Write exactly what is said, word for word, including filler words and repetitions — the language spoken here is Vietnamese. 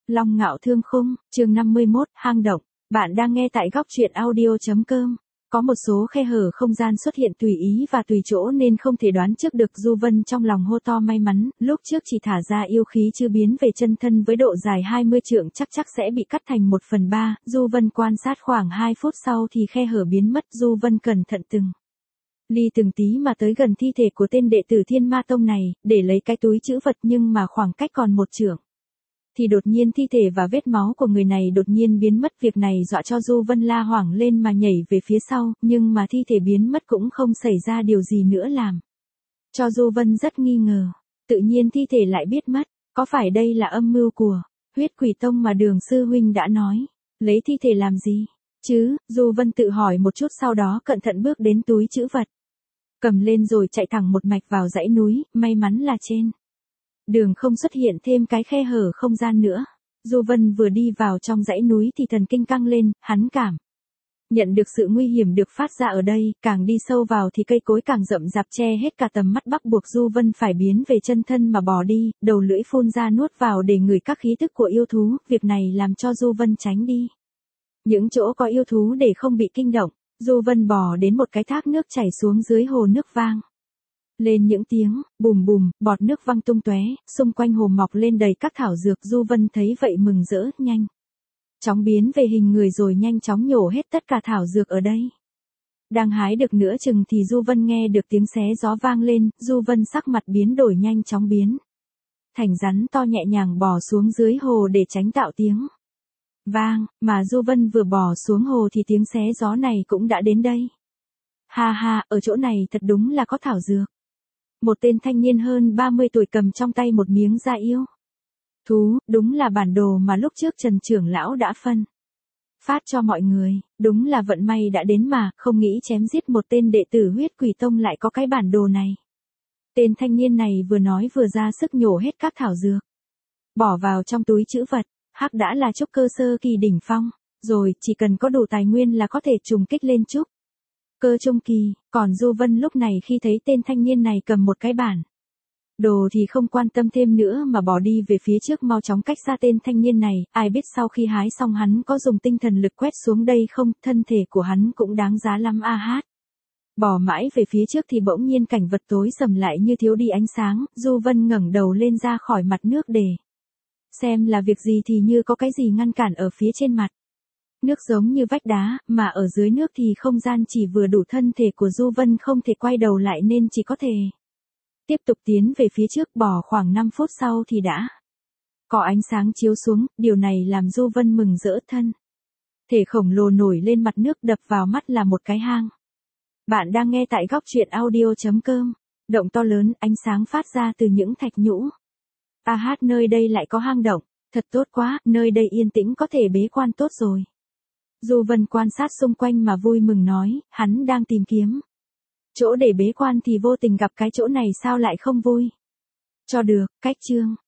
Long Ngạo Thương Khung, chương năm mươi mốt, hang động. Bạn đang nghe tại góc truyện audio.com. Có một số khe hở không gian xuất hiện tùy ý và tùy chỗ nên không thể đoán trước được. Du Vân trong lòng hô to may mắn, lúc trước chỉ thả ra yêu khí chưa biến về chân thân với độ dài hai mươi trượng chắc chắc sẽ bị cắt thành một phần ba. Du Vân quan sát khoảng hai phút sau thì khe hở biến mất. Du Vân cẩn thận từng ly từng tí mà tới gần thi thể của tên đệ tử Thiên Ma Tông này, để lấy cái túi trữ vật, nhưng mà khoảng cách còn một trượng. Thì đột nhiên thi thể và vết máu của người này đột nhiên biến mất. Việc này dọa cho Du Vân la hoảng lên mà nhảy về phía sau, nhưng mà thi thể biến mất cũng không xảy ra điều gì nữa làm cho Du Vân rất nghi ngờ. Tự nhiên thi thể lại biết mất, có phải đây là âm mưu của Huyết Quỷ Tông mà Đường sư huynh đã nói? Lấy thi thể làm gì chứ? Du Vân tự hỏi một chút, sau đó cẩn thận bước đến túi trữ vật, cầm lên rồi chạy thẳng một mạch vào dãy núi. May mắn là trên đường không xuất hiện thêm cái khe hở không gian nữa. Du Vân vừa đi vào trong dãy núi thì thần kinh căng lên, hắn cảm nhận được sự nguy hiểm được phát ra ở đây. Càng đi sâu vào thì cây cối càng rậm rạp che hết cả tầm mắt, bắt buộc Du Vân phải biến về chân thân mà bò đi, đầu lưỡi phun ra nuốt vào để ngửi các khí tức của yêu thú. Việc này làm cho Du Vân tránh đi những chỗ có yêu thú để không bị kinh động. Du Vân bò đến một cái thác nước chảy xuống dưới hồ nước, vang lên những tiếng bùm bùm, bọt nước văng tung tóe, xung quanh hồ mọc lên đầy các thảo dược. Du Vân thấy vậy mừng rỡ, nhanh chóng biến về hình người rồi nhanh chóng nhổ hết tất cả thảo dược ở đây. Đang hái được nửa chừng thì Du Vân nghe được tiếng xé gió vang lên. Du Vân sắc mặt biến đổi, nhanh chóng biến thành rắn to nhẹ nhàng bò xuống dưới hồ để tránh tạo tiếng vang. Mà Du Vân vừa bò xuống hồ thì tiếng xé gió này cũng đã đến đây. Ha ha, ở chỗ này thật đúng là có thảo dược. Một tên thanh niên hơn ba mươi tuổi cầm trong tay một miếng da yêu thú, đúng là bản đồ mà lúc trước Trần trưởng lão đã phân phát cho mọi người. Đúng là vận may đã đến mà, không nghĩ chém giết một tên đệ tử Huyết Quỷ Tông lại có cái bản đồ này. Tên thanh niên này vừa nói vừa ra sức nhổ hết các thảo dược, bỏ vào trong túi trữ vật. Hắc đã là trúc cơ sơ kỳ đỉnh phong rồi, chỉ cần có đủ tài nguyên là có thể trùng kích lên trúc cơ trung kỳ. Còn Du Vân lúc này khi thấy tên thanh niên này cầm một cái bản đồ thì không quan tâm thêm nữa mà bỏ đi về phía trước, mau chóng cách xa tên thanh niên này. Ai biết sau khi hái xong hắn có dùng tinh thần lực quét xuống đây không? Thân thể của hắn cũng đáng giá lắm a hát. Bỏ mãi về phía trước thì bỗng nhiên cảnh vật tối sầm lại như thiếu đi ánh sáng. Du Vân ngẩng đầu lên ra khỏi mặt nước để xem là việc gì thì như có cái gì ngăn cản ở phía trên mặt nước giống như vách đá, mà ở dưới nước thì không gian chỉ vừa đủ. Thân thể của Du Vân không thể quay đầu lại nên chỉ có thể tiếp tục tiến về phía trước. Bỏ khoảng năm phút sau thì đã có ánh sáng chiếu xuống, điều này làm Du Vân mừng rỡ. Thân thể khổng lồ nổi lên mặt nước, đập vào mắt là một cái hang. Bạn đang nghe tại góc truyện audio.com. Động to lớn, ánh sáng phát ra từ những thạch nhũ. A hát, nơi đây lại có hang động, thật tốt quá, nơi đây yên tĩnh, có thể bế quan tốt rồi. Du Vân quan sát xung quanh mà vui mừng nói, hắn đang tìm kiếm chỗ để bế quan thì vô tình gặp cái chỗ này, sao lại không vui cho được. Cách chương